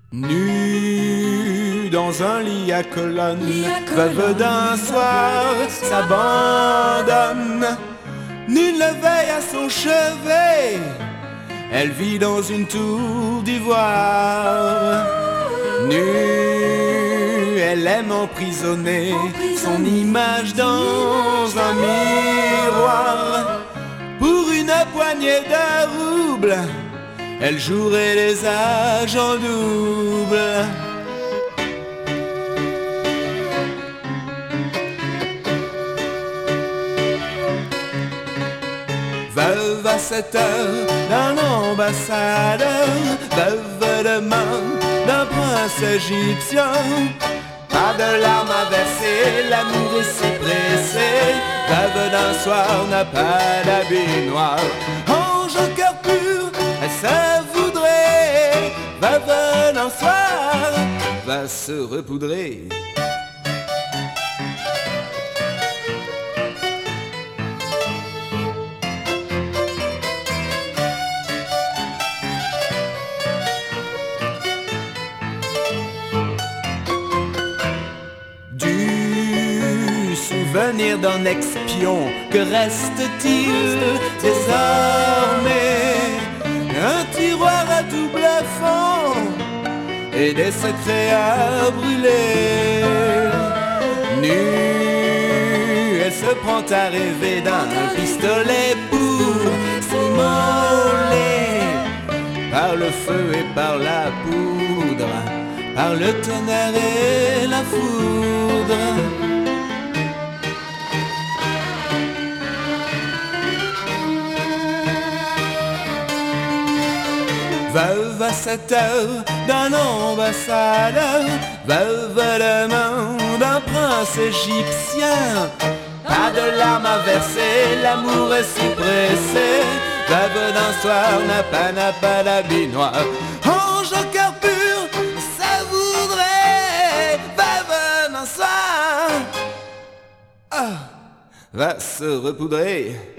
Nu dans un lit à colonne, veuve d'un soir s'abandonne. Nul ne veille à son chevet, elle vit dans une tour d'ivoire. Nue, elle aime emprisonner son image dans un miroir. Pour une poignée de roubles, elle jouerait les âges en double. Veuve à 7 heures d'un ambassadeur, veuve de main d'un prince égyptien. Pas de larmes à verser, l'amour est si pressé. Veuve d'un soir n'a pas d'habit noir. Ange au cœur pur, elle se voudrait. Veuve d'un soir va se repoudrer. Souvenir d'un ex-pion, que reste-t-il désormais? Un tiroir à double fond et des secrets à brûler. Nue, elle se prend à rêver d'un pistolet pour s'immoler par le feu et par la poudre, par le tonnerre et la foudre. Veuve à 7 heures d'un ambassadeur, veuve de main d'un prince égyptien. Pas de larmes à verser, l'amour est si pressé. Veuve d'un soir n'a pas d'habit noir. Ange au cœur pur, ça voudrait. Veuve d'un soir va se repoudrer.